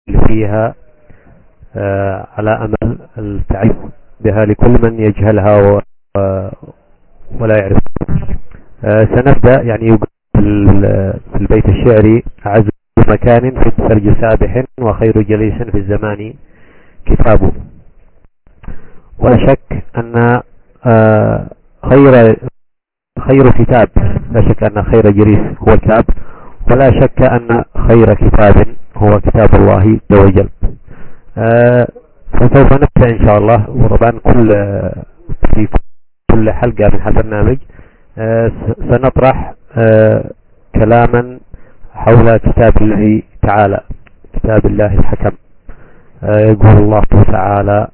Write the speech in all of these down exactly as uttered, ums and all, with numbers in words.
فيها على أمل التعريف بها لكل من يجهلها ولا يعرف. سنبدأ يعني في البيت الشعري: أعز مكان في الثلج سابح وخير جليس في الزمان كتابه. ولا شك أن خير خير كتاب لا شك أن خير جليس هو الكتاب، ولا شك أن خير كتاب هو كتاب الله عز وجل. فسوف نبدأ إن شاء الله، وطبعا كل في كل حلقة من هذا البرنامج سنطرح كلاما حول كتاب الله تعالى، كتاب الله الحكم. يقول الله تعالى: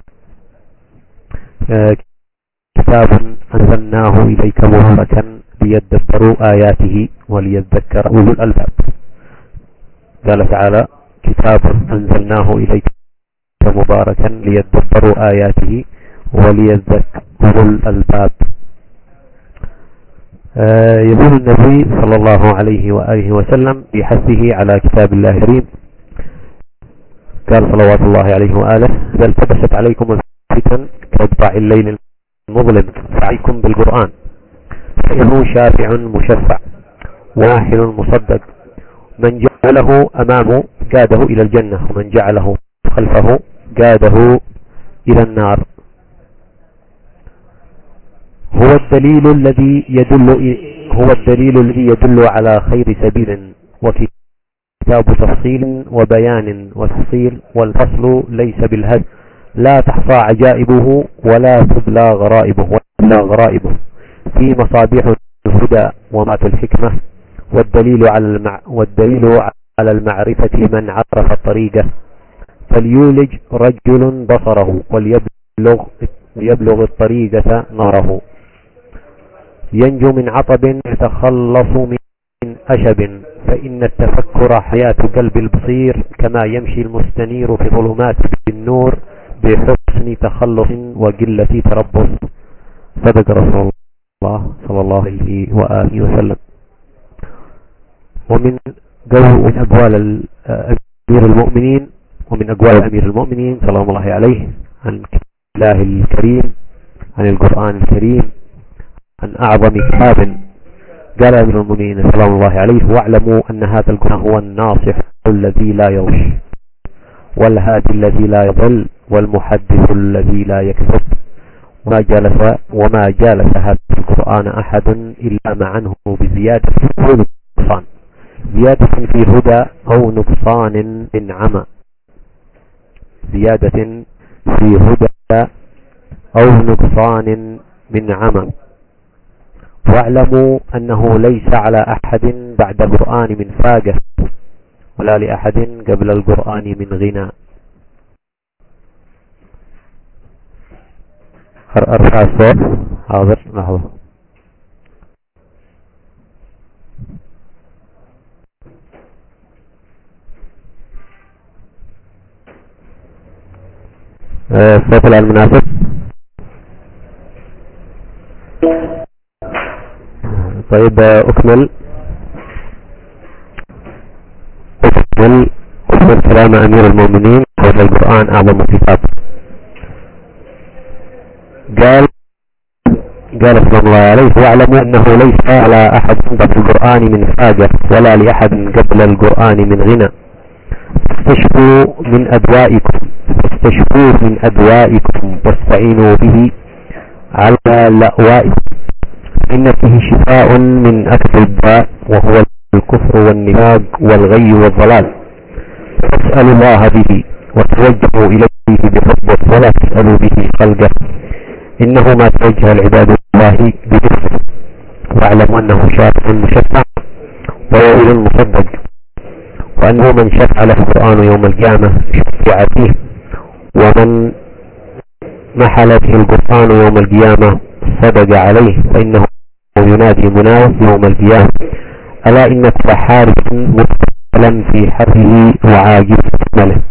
كتاب أنزلناه إليك مباركا ليدبروا آياته وليذكر أولو الألباب. قال تعالى: كتاب أنزلناه إليك مباركا ليدبروا آياته وليذكر أولو الألباب. يقول النبي صلى الله عليه وآله وسلم في حثه على كتاب الله الكريم، قال صلوات الله عليه وآله: إذا التبست عليكم الفتن كضباع الليل المظلم فعليكم بالقرآن، فإنه شافع مشفع واحد مصدق، من جعله أمامه قاده إلى الجنة، ومن جعله خلفه قاده إلى النار. هو الدليل الذي يدل هو الدليل الذي يدل على خير سبيل، وكتاب تفصيل وبيان وتفصيل، والفصل ليس بالهزل، لا تحصى عجائبه ولا تبلى غرائبه ولا غرائبه، في مصابيح الهدى ومعة الحكمة، والدليل على المع والدليل على المعرفة من عرف الطريقة، فليولج رجل بصره وليبلغ يبلغ الطريقة ناره، ينجو من عطب يتخلص من أشب، فإن التفكر حياة قلب البصير، كما يمشي المستنير في ظلمات النور بحسن تخلص وقلة تربص. صدق رسول الله صلى الله عليه وآله وسلم. ومن من أقوال أمير المؤمنين ومن أقوال أمير المؤمنين سلام الله عليه عن الله الكريم، عن القرآن الكريم، عن أعظم كتاب. قال أمير المؤمنين سلام الله عليه: واعلموا أن هذا القرآن هو الناصح الذي لا يغش، والهادي الذي لا يضل، والمحدث الذي لا يكذب، وما جالس وما جالس هذا القرآن أحد إلا معنه بزيادة أو نقصان، زيادة في هدى أو نقصان من عمى، زيادة في هدى أو نقصان من عمى. واعلموا أنه ليس على أحد بعد القرآن من فاقة، ولا لأحد قبل القرآن من غنى. أرفع الصوت. حاضر لحظة. الصوت الآن مناسب؟ طيب أكمل أكمل أكمل كلام أمير المؤمنين حول القرآن أعظم كتاب. قال قال صلى الله عليه: واعلموا أنه ليس على أحد بعد القرآن من حاجة، ولا لأحد قبل القرآن من غنى. فاستشفوا من أدوائكم فاستشفوا من أدوائكم واستعينوا به على لأوائكم، إن فيه شفاء من أكل الداء، وهو الكفر والنفاق والغي والضلال. فاسألوا الله به وتوجهوا إليه بحبه، ولا تسألوا به خلقه، إنه ما توجه العباد الله بذكره. واعلموا أنه شافع مشفع ووائل مصدق، وأنه من شفع له القرآن يوم القيامة شفع فيه، ومن محل به القرآن يوم القيامة صدق عليه، فإنه ينادي مناد يوم القيامة: ألا إن كل حارس مبتلا في حرفه وعاجز أكمله.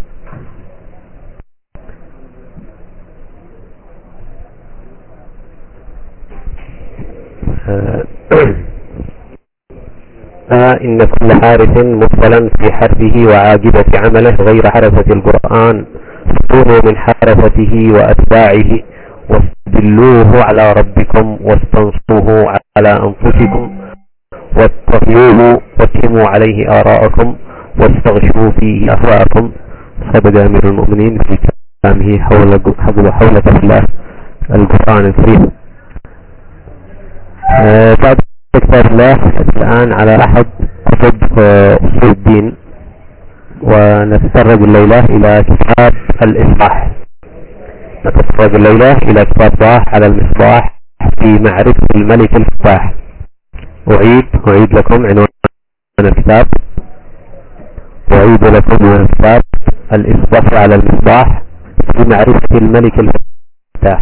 إن كل حارث مبتلا في حرفه وعاقبة عمله غير حرفة القرآن فكونوا من حرفته وأتباعه واستدلوه على ربكم واستنصوه على أنفسكم واتقوه واتهموا عليه آراءكم واستغشوا فيه أهواءكم. صدق أمير المؤمنين في كلامه حول حول تفسير القرآن الكريم. أه بعد كتاب الله الآن على أحد كتب أصول الدين، ونتفرج الليلة إلى كتاب الإصباح. نتفرج الليلة إلى كتاب ضاح على المصباح في معرفة الملك الفتاح. أعيد أعيد لكم عنوان الكتاب أعيد لكم عنوان الكتاب الإصباح على المصباح في معرفة الملك الفتاح.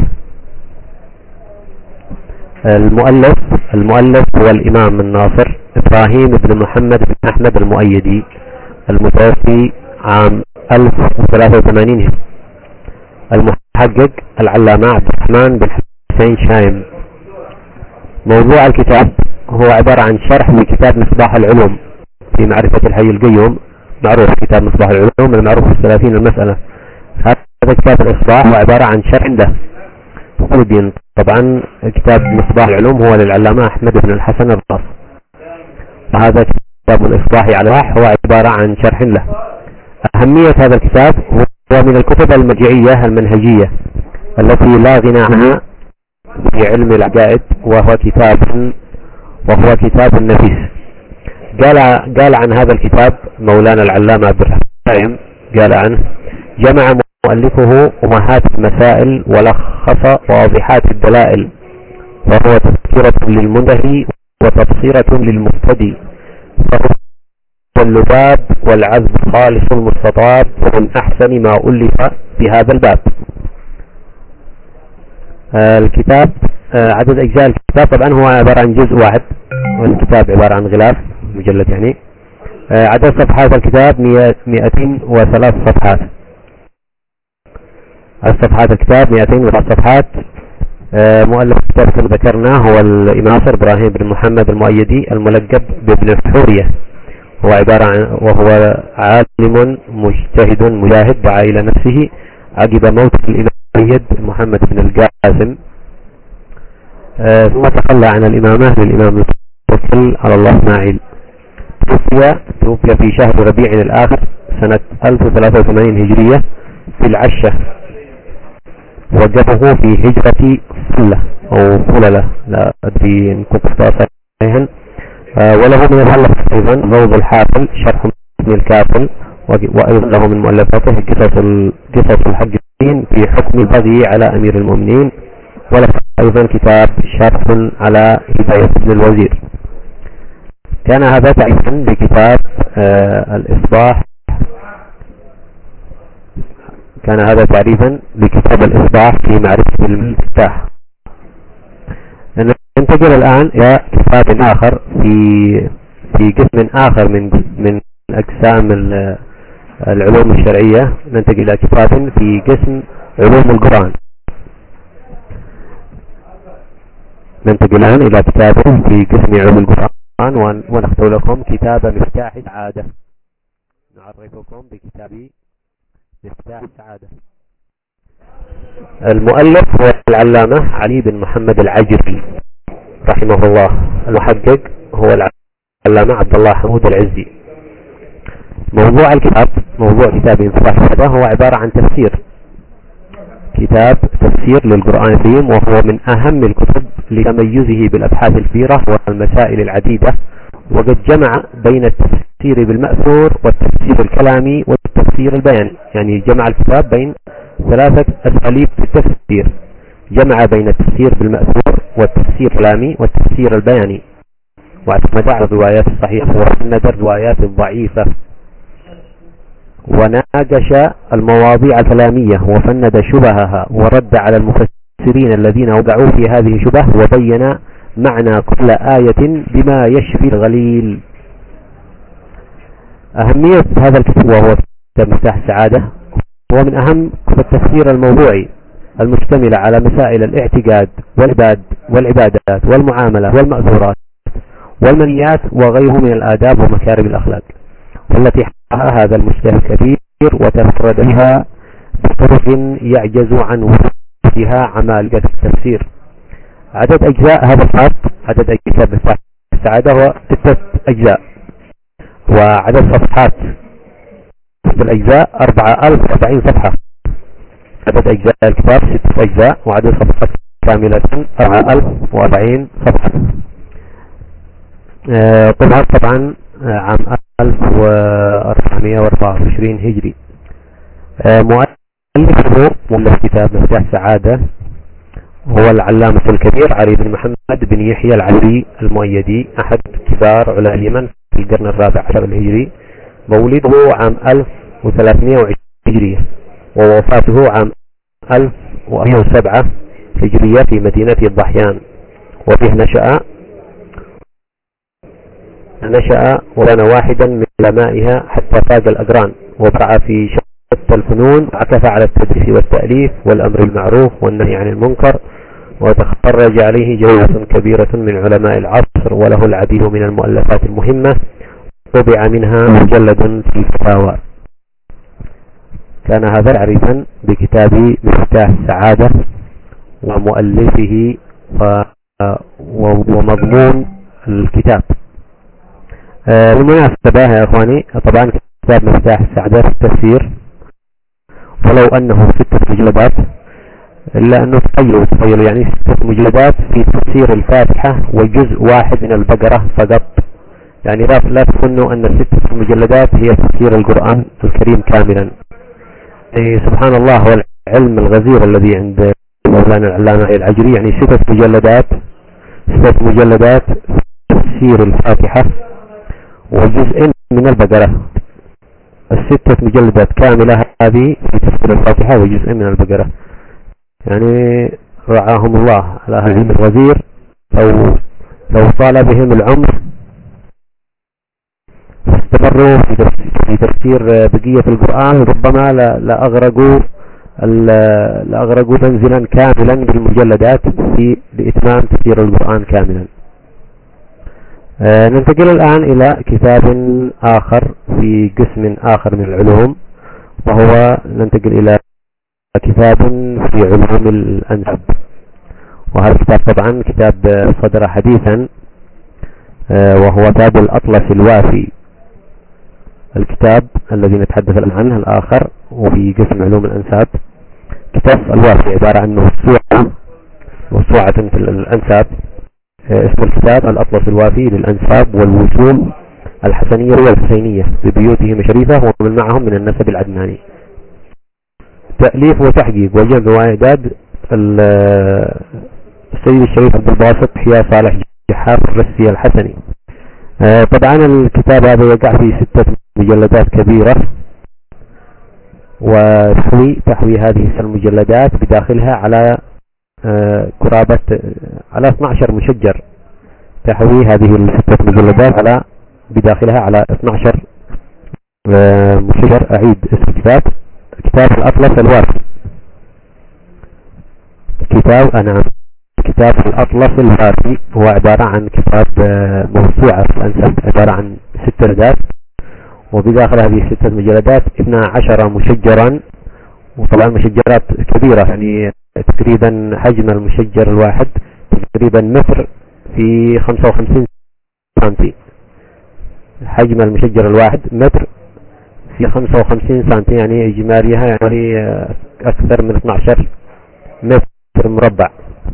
المؤلف المؤلف هو الإمام الناصر إبراهيم بن محمد بن أحمد المؤيدي المتوفي عام ألف وثلاثة وثمانين. المحقق العلامة عبد الرحمن بن حسين شايم. موضوع الكتاب هو عبارة عن شرح لكتاب مصباح العلوم في معرفة الحي القيوم، معروف كتاب مصباح العلوم المعروف في الثلاثين المسألة. هذا كتاب الإصباح هو عبارة عن شرح له أصول الدين. طبعا كتاب مصباح العلوم هو للعلامة أحمد بن الحسن الراس، وهذا كتاب الإصباح على الواح هو عبارة عن شرح له. أهمية هذا الكتاب هو من الكتب المرجعية المنهجية التي لا غنى عنها في علم العقائد، وهو كتاب وهو كتاب نفيس. قال قال عن هذا الكتاب مولانا العلامة عبد الرحمن، قال عنه: جمع مؤلفه أمهات المسائل ولخص واضحات الدلائل، وهو تذكرة للمنتهي وتبصيرة للمبتدئ، فهو اللباب والعذب خالص المستطاب، ومن أحسن ما ألف في هذا الباب. آه الكتاب آه عدد أجزاء الكتاب طبعا هو عبارة عن جزء واحد، والكتاب عبارة عن غلاف مجلد يعني. آه عدد صفحات الكتاب مئتين وثلاث صفحات. عدد صفحات الكتاب مئتين وثلاث صفحات. آه مؤلف الكتاب كما ذكرنا هو الإمام ناصر إبراهيم بن محمد المؤيدي الملقب بابن حورية. هو عبارة عن وهو عالم مجتهد مجاهد دعا إلى نفسه عقب موت الإمام المؤيد محمد بن القاسم، آه ثم تخلى عن الإمامة للإمام المتوكل على الله إسماعيل. توفي توفي في شهر ربيع الآخر سنة ألف وثلاثة وثمانين هجرية في العشة، وقفه في هجرة فلة أو فللة لا أدري إن كنت أخطأ صحيحا. آه وله من المؤلف أيضا روض الحافل شرح اسم الكافل، وأيضا له من مؤلفاته قصص قصص الحقين في حكم البغي على أمير المؤمنين، وله أيضا كتاب شرح على هداية ابن الوزير. كان هذا تعريفا لكتاب آه الإصباح كان هذا تعريفا لكتاب الإصباح في معرفة المفتاح. ننتقل الآن إلى كتاب آخر في في قسم آخر من من أقسام العلوم الشرعية. ننتقل إلى كتاب في قسم علوم القرآن. ننتقل الآن إلى كتاب في قسم علوم القرآن، ونختار لكم كتاب مفتاح السعادة. نعرفكم بكتاب مفتاح السعادة. المؤلف هو العلامة علي بن محمد العجري رحمه الله. المحقق هو العلامة عبد الله حمود العزي. موضوع الكتاب موضوع كتاب مفتاح السعادة هو عبارة عن تفسير كتاب تفسير للقرآن الكريم، وهو من أهم الكتب لتميزه بالأبحاث الكبيرة والمسائل العديدة، وقد جمع بين التفسير بالمأثور والتفسير الكلامي والتفسير البياني. يعني جمع الكتاب بين ثلاثة أساليب في التفسير، جمع بين التفسير بالمأثور والتفسير الكلامي والتفسير البياني، واعتمد على الروايات الصحيحة وسند الروايات الضعيفة، وناقش المواضيع الكلامية وفند شبهها، ورد على المفسرين الذين وقعوا في هذه الشبه، وبين معنى كل آية بما يشفي الغليل. أهمية هذا الكتاب وهو كتاب مفتاح السعادة هو من أهم كتب التفسير الموضوعي المشتملة على مسائل الاعتقاد والعباد والعبادات والمعاملة والمأثورات والمنيات وغيره من الآداب ومكارم الأخلاق، والتي حققها هذا المجتهد الكبير وتفرد بها بطرق يعجز عن وصفها عمالقة التفسير. عدد أجزاء هذا الكتاب، عدد أجزاء مفتاح السعادة هو ستة أجزاء، وعدد صفحات الأجزاء أربعة آلاف وأربعين صفحة. عدد أجزاء الكتاب ستة أجزاء، وعدد صفحات كاملة أربعة آلاف وأربعين صفحة. آه طبعا طبعا عام ألف وأربعمائة وأربعة وعشرين هجري. آه مؤلفه مؤلف كتاب مفتاح السعادة هو العلامة الكبير علي بن محمد بن يحيى العلوي المؤيدي، أحد كبار علماء اليمن في القرن الرابع عشر الهجري. مولده عام ألف وثلاثمائة وعشرين هجرية، ووفاته عام ألف ومائة وسبعة هجرية في مدينة الضحيان، وفيه نشأ نشأ وكان واحدا من علمائها حتى فاق الأقران، وبرع في شتى الفنون، عكف على التدريس والتأليف والأمر بالمعروف والنهي عن المنكر، وتخرج عليه جماعة كبيرة من علماء العصر، وله العديد من المؤلفات المهمة، طبع منها مجلد في الفتاوى. كان هذا عريفا بكتاب مفتاح السعادة ومؤلفه ومضمون الكتاب. بالمناسبة يا اخواني، طبعا كتاب مفتاح السعادة في التفسير ولو انه ستة مجلدات، الا انه تخيلوا تخيلوا يعني ستة مجلدات في تفسير الفاتحة وجزء واحد من البقرة فقط. يعني لا تظنوا ان ستة مجلدات هي تفسير القرآن الكريم كاملا. يعني سبحان الله، هو العلم الغزير الذي عند مولانا العلامة العجري. يعني ستة مجلدات ستة مجلدات تفسير الفاتحة وجزء من البقرة. الستة مجلدات كاملة هذه في تفسير الفاتحة وجزء من البقرة. يعني رعاهم الله على هذا العلم الغزير. لو لو طال بهم العمر استمروا في تفسير بقية القرآن ربما لأغرقوا لأغرقوا منزلا كاملا بالمجلدات في لإتمام تفسير القرآن كاملا. آه ننتقل الآن إلى كتاب آخر في قسم آخر من العلوم، وهو ننتقل إلى كتاب في علوم الأنساب. وهذا الكتاب طبعا كتاب صدر حديثا، آه وهو كتاب الأطلس الوافي. الكتاب الذي نتحدث الآن عنه الآخر وفي قسم علوم الأنساب، كتاب الوافي عبارة عن موسوعة موسوعة في الأنساب. اسم الكتاب الأطلس الوافي للأنساب والوصول الحسنية والحسينية ببيوتهم الشريفة ومن معهم من النسب العدناني. تأليف وتحقيق وجمع وإعداد السيد الشريف عبد الباسط حيا صالح جحاف الرسي الحسني. طبعا الكتاب هذا يقع في ستة مجلدات كبيرة، وتحوي تحوي هذه المجلدات بداخلها على قرابة على اثني عشر مشجر. تحوي هذه الستة مجلدات على بداخلها على اثني عشر مشجر. أعيد اسم الكتاب، كتاب الأطلس الوافي. كتاب أنا كتاب الأطلس الوافي هو عبارة عن كتاب موسوعة في الأنساب، عبارة عن ست مجلدات، وبداخل هذه الستة مجلدات اثنا عشر مشجرا، وطبعا مشجرات كبيرة، يعني تقريبا حجم المشجر الواحد تقريبا متر في خمسة وخمسين سنتي. حجم المشجر الواحد متر في خمسة وخمسين سنتي، يعني إجماليها يعني أكثر من اثني عشر متر مربع.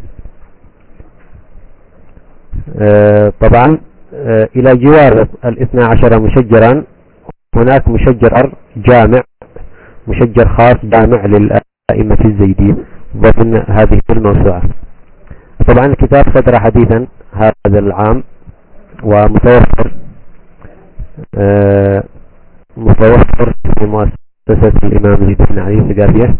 آه طبعا آه إلى جوار الاثنى عشر مشجرا هناك مشجر جامع، مشجر خاص جامع للأئمة الزيدين ضمن هذه الموسوعة. طبعا الكتاب صدر حديثا هذا العام، ومتوفر آه متوفر في مؤسسة الإمام زيد بن علي الثقافية،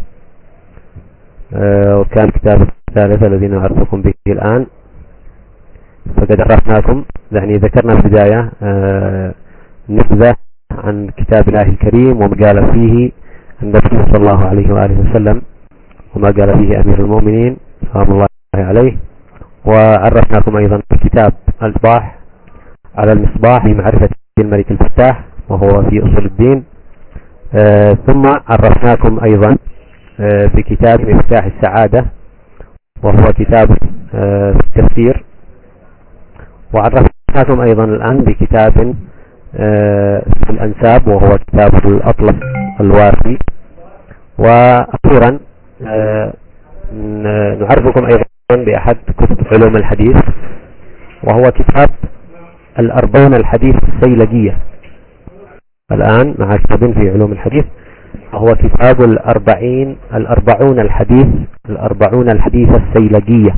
آه وكان الكتاب الثالث الذي نعرفكم به الآن. فقد عرفناكم، يعني ذكرنا في البداية آه نبذة عن كتاب الله الكريم وما قال فيه النبي صلى الله عليه وآله وسلم، وما قال فيه أمير المؤمنين سلام الله عليه. وعرفناكم أيضا كتاب الإيضاح على المصباح في معرفة الملك الفتاح وهو في أصول الدين. آه ثم عرفناكم أيضا آه بكتاب مفتاح السعادة وهو كتاب آه في التفسير. وعرفناكم أيضا الآن بكتاب آه في الأنساب وهو كتاب الأطلس الوافي. وأخيرا آه نعرفكم أيضا بأحد كتب علوم الحديث وهو كتاب الأربعون الحديث السيلجية. الآن مع كتاب في علوم الحديث وهو كتاب الأربعين الأربعون الحديث الأربعون الحديث السيلجية.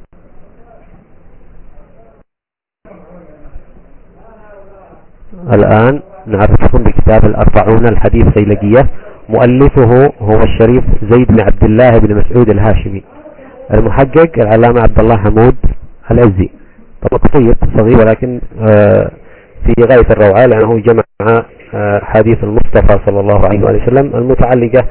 الآن نعرفكم بكتاب الأربعون الحديث السيلجية. مؤلفه هو الشريف زيد بن عبد الله بن مسعود الهاشمي. المحقق العلامة عبد الله حمود العزي. طبعا قصير صغير ولكن في غاية الروعة لأنه جمع حديث المصطفى صلى الله عليه وسلم المتعلقة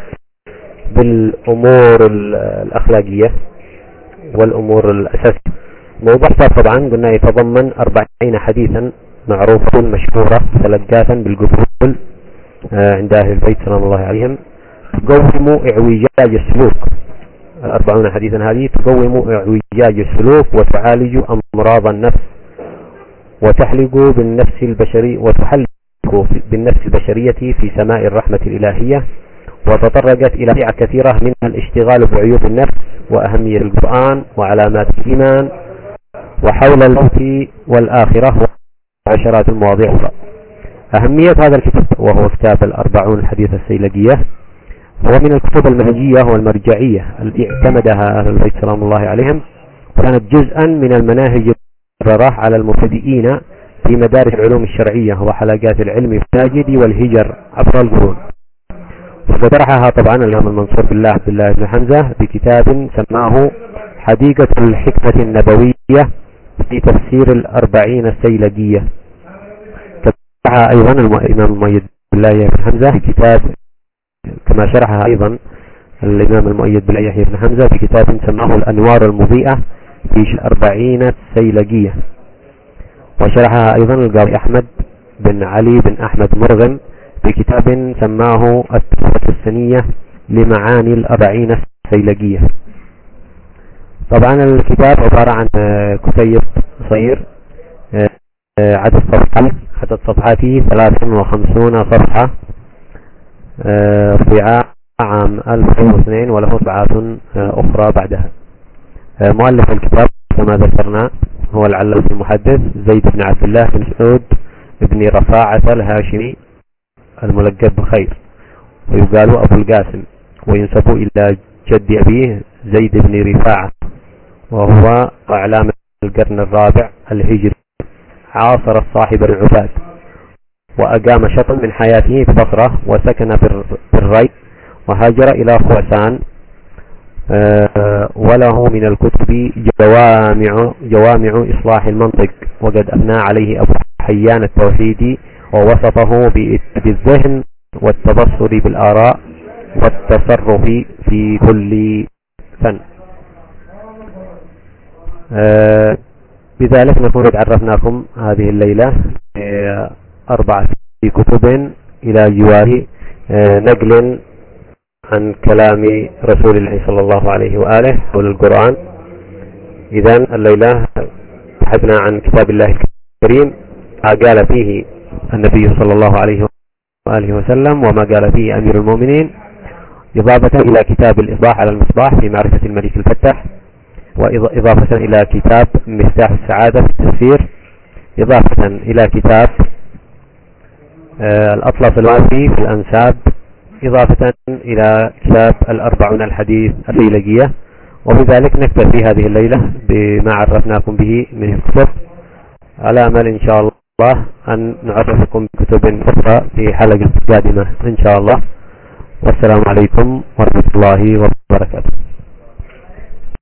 بالأمور الأخلاقية والأمور الأساسية. موضوع طبعا قلنا يتضمن أربعين حديثا معروفة مشهورة تلقاتا بالقبول عند أهل البيت سلام الله عليهم، تقوم إعوجاج السلوك. الأربعون حديثا هذه تقوم إعوجاج السلوك وتعالج أمراض النفس وتحلق بالنفس البشري وتحلق بالنفس البشرية في سماء الرحمة الإلهية. وتطرقت إلى فئة كثيرة من الاشتغال بعيوب النفس وأهمية القرآن وعلامات الإيمان وحول الموت والآخرة وعشرات المواضيع أخرى. أهمية هذا الكتاب وهو كتاب الأربعون الحديث السيلجية هو من الكتب المنهجية والمرجعية التي اعتمدها أهل البيت سلام الله عليهم، وكانت جزءا من المناهج المقررة على المبتدئين في مدارس العلوم الشرعية وحلقات العلم في المساجد والهجر عبر القرون. وطرحها طبعا الإمام المنصور بالله عبد الله بن حمزة بكتاب سماه حديقة الحكمة النبوية في تفسير الأربعين السيلجية. تبعها أيضا الإمام المؤيد بالله بن حمزة بكتاب كما شرحها أيضا الإمام المؤيد بالله بن حمزة في كتاب سماه الأنوار المضيئة في الأربعين السيلجية. وشرحها أيضا القاضي أحمد بن علي بن أحمد مرغم بكتاب سماه التحفة السنية لمعاني الأربعين السيلجية. طبعا الكتاب عبارة عن كتيب صغير عدد صفحات عدد صفحاته ثلاث وخمسون صفحة في عام ألف وتسعمائة واثنين وله طبعات أخرى بعدها. مؤلف الكتاب كما ذكرنا هو العلامة المحدث زيد بن عبد الله بن مسعود بن رفاعة الهاشمي الملقب بخير، ويقال أبو القاسم، وينسب إلى جد أبيه زيد بن رفاعة، وهو أعلام القرن الرابع الهجري. عاصر الصاحب العباد وأقام شطا من حياته في بصرة وسكن في الري وهاجر إلى خراسان. أه وله من الكتب جوامع جوامع إصلاح المنطق، وقد أثنى عليه أبو حيان التوحيدي ووصفه بالذهن والتبصر بالآراء والتصرف في كل فن. أه بذلك نكون قد عرفناكم هذه الليلة أربعة كتب إلى جوار أه نقل عن كلام رسول الله صلى الله عليه وآله حول القرآن. إذن الليلة بحثنا عن كتاب الله الكريم ما قال فيه النبي صلى الله عليه وآله وسلم وما قال فيه أمير المؤمنين، إضافة إلى كتاب الإصباح على المصباح في معرفة الملك الفتاح، وإضافة إلى كتاب مفتاح السعادة في التفسير، إضافة إلى كتاب آه الأطلس الوافي في الأنساب، إضافة إلى كتاب الأربعون الحديث السيلجية. وبذلك نكتفي هذه الليلة بما عرفناكم به من الكتب، على أمل إن شاء الله أن نعرفكم بكتب أخرى في حلقة قادمة إن شاء الله. والسلام عليكم ورحمة الله وبركاته.